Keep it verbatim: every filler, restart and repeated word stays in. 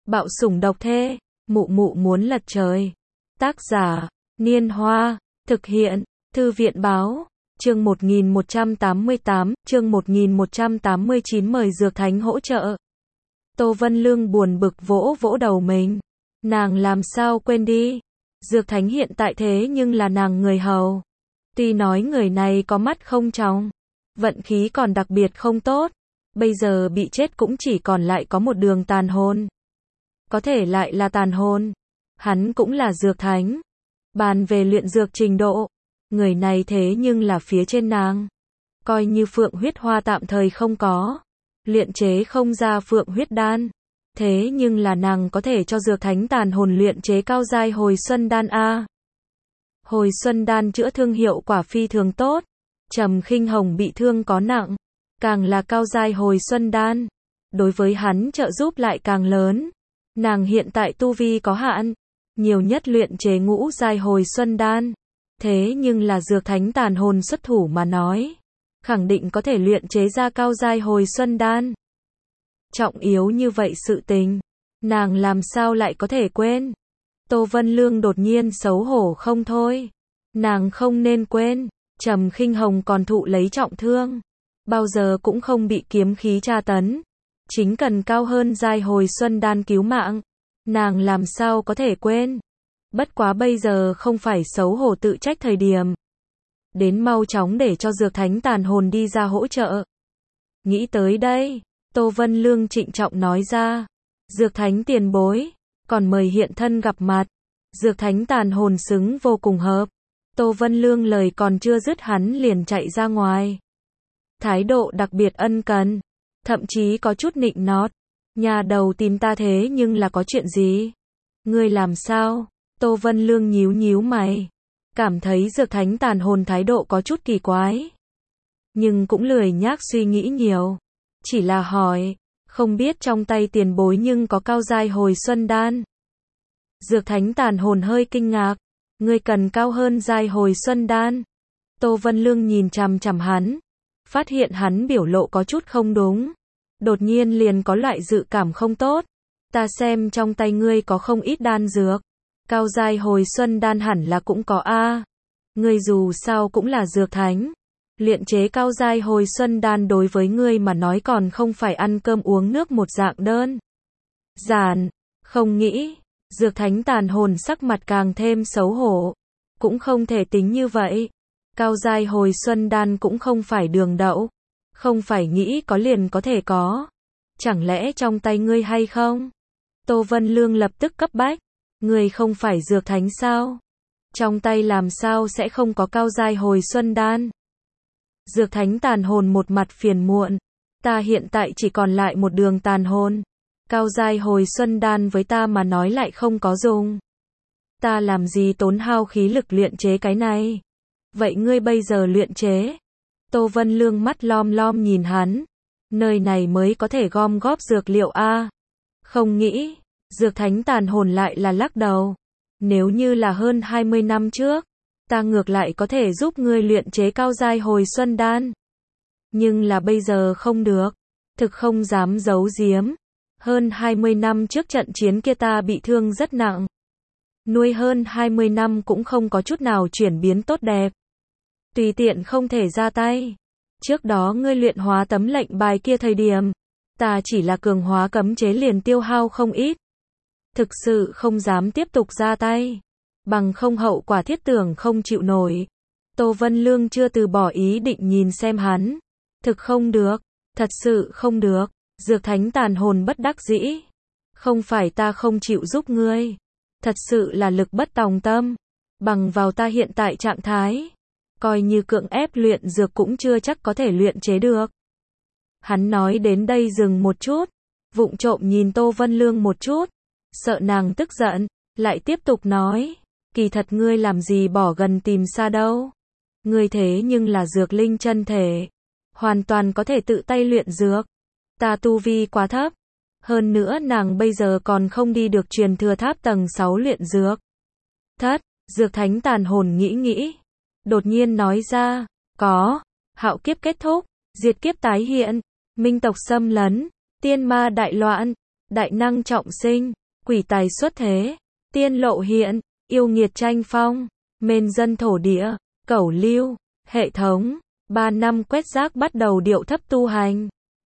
Bạo sủng độc thê, mụ mụ muốn lật trời. Tác giả, Niên Hoa, thực hiện, Thư viện Báo, chương một nghìn một trăm tám mươi tám, chương một nghìn một trăm tám mươi chín mời Dược Thánh hỗ trợ. Tô Vân Lương buồn bực vỗ vỗ đầu mình. Nàng làm sao quên đi. Dược Thánh hiện tại thế nhưng là nàng người hầu. Tuy nói người này có mắt không tròng, vận khí còn đặc biệt không tốt. Bây giờ bị chết cũng chỉ còn lại có một đường tàn hồn. Có thể lại là tàn hồn. Hắn cũng là Dược Thánh. Bàn về luyện dược trình độ, người này thế nhưng là phía trên nàng. Coi như phượng huyết hoa tạm thời không có, luyện chế không ra phượng huyết đan. Thế nhưng là nàng có thể cho Dược Thánh tàn hồn luyện chế cao giai hồi xuân đan a. Hồi xuân đan chữa thương hiệu quả phi thường tốt. Trầm Khinh Hồng bị thương có nặng, càng là cao giai hồi xuân đan, đối với hắn trợ giúp lại càng lớn. Nàng hiện tại tu vi có hạn, nhiều nhất luyện chế ngũ giai hồi xuân đan. Thế nhưng là Dược Thánh tàn hồn xuất thủ mà nói, khẳng định có thể luyện chế ra cao giai hồi xuân đan. Trọng yếu như vậy sự tình, nàng làm sao lại có thể quên? Tô Vân Lương đột nhiên xấu hổ không thôi. Nàng không nên quên, Trầm Khinh Hồng còn thụ lấy trọng thương, bao giờ cũng không bị kiếm khí tra tấn, chính cần cao hơn giai hồi xuân đan cứu mạng. Nàng làm sao có thể quên? Bất quá bây giờ không phải xấu hổ tự trách thời điểm. Đến mau chóng để cho Dược Thánh tàn hồn đi ra hỗ trợ. Nghĩ tới đây, Tô Vân Lương trịnh trọng nói ra. Dược Thánh tiền bối, còn mời hiện thân gặp mặt. Dược Thánh tàn hồn xứng vô cùng hợp. Tô Vân Lương lời còn chưa dứt hắn liền chạy ra ngoài. Thái độ đặc biệt ân cần, thậm chí có chút nịnh nót. Nhà đầu tìm ta thế nhưng là có chuyện gì? Ngươi làm sao? Tô Vân Lương nhíu nhíu mày, cảm thấy Dược Thánh tàn hồn thái độ có chút kỳ quái. Nhưng cũng lười nhác suy nghĩ nhiều. Chỉ là hỏi, không biết trong tay tiền bối nhưng có cao giai hồi xuân đan. Dược Thánh tàn hồn hơi kinh ngạc. Ngươi cần cao hơn giai hồi xuân đan. Tô Vân Lương nhìn chằm chằm hắn, phát hiện hắn biểu lộ có chút không đúng. Đột nhiên liền có loại dự cảm không tốt. Ta xem trong tay ngươi có không ít đan dược. Cao giai hồi xuân đan hẳn là cũng có a. Ngươi dù sao cũng là Dược Thánh. Luyện chế cao giai hồi xuân đan đối với ngươi mà nói còn không phải ăn cơm uống nước một dạng đơn giản. Không nghĩ. Dược Thánh tàn hồn sắc mặt càng thêm xấu hổ. Cũng không thể tính như vậy. Cao giai hồi xuân đan cũng không phải đường đậu. Không phải nghĩ có liền có thể có. Chẳng lẽ trong tay ngươi hay không? Tô Vân Lương lập tức cấp bách. Ngươi không phải Dược Thánh sao? Trong tay làm sao sẽ không có cao giai hồi xuân đan? Dược Thánh tàn hồn một mặt phiền muộn. Ta hiện tại chỉ còn lại một đường tàn hồn. Cao giai hồi xuân đan với ta mà nói lại không có dùng. Ta làm gì tốn hao khí lực luyện chế cái này? Vậy ngươi bây giờ luyện chế? Tô Vân Lương mắt lom lom nhìn hắn. Nơi này mới có thể gom góp dược liệu a. Không nghĩ, Dược Thánh tàn hồn lại là lắc đầu. Nếu như là hơn hai mươi năm trước, ta ngược lại có thể giúp ngươi luyện chế cao giai hồi xuân đan. Nhưng là bây giờ không được. Thực không dám giấu giếm. Hơn hai mươi năm trước trận chiến kia ta bị thương rất nặng. Nuôi hơn hai mươi năm cũng không có chút nào chuyển biến tốt đẹp. Tùy tiện không thể ra tay. Trước đó ngươi luyện hóa tấm lệnh bài kia thời điểm, ta chỉ là cường hóa cấm chế liền tiêu hao không ít. Thực sự không dám tiếp tục ra tay. Bằng không hậu quả thiết tưởng không chịu nổi. Tô Vân Lương chưa từ bỏ ý định nhìn xem hắn. Thực không được. Thật sự không được. Dược Thánh tàn hồn bất đắc dĩ. Không phải ta không chịu giúp ngươi. Thật sự là lực bất tòng tâm. Bằng vào ta hiện tại trạng thái, coi như cưỡng ép luyện dược cũng chưa chắc có thể luyện chế được. Hắn nói đến đây dừng một chút. Vụng trộm nhìn Tô Vân Lương một chút. Sợ nàng tức giận. Lại tiếp tục nói. Kỳ thật ngươi làm gì bỏ gần tìm xa đâu. Ngươi thế nhưng là dược linh chân thể. Hoàn toàn có thể tự tay luyện dược. Ta tu vi quá thấp. Hơn nữa nàng bây giờ còn không đi được truyền thừa tháp tầng sáu luyện dược. Thất, Dược Thánh tàn hồn nghĩ nghĩ. Đột nhiên nói ra, có, hạo kiếp kết thúc, diệt kiếp tái hiện, minh tộc xâm lấn, tiên ma đại loạn, đại năng trọng sinh, quỷ tài xuất thế, tiên lộ hiện, yêu nghiệt tranh phong, mên dân thổ địa, cẩu lưu, hệ thống, ba năm quét rác bắt đầu điệu thấp tu hành.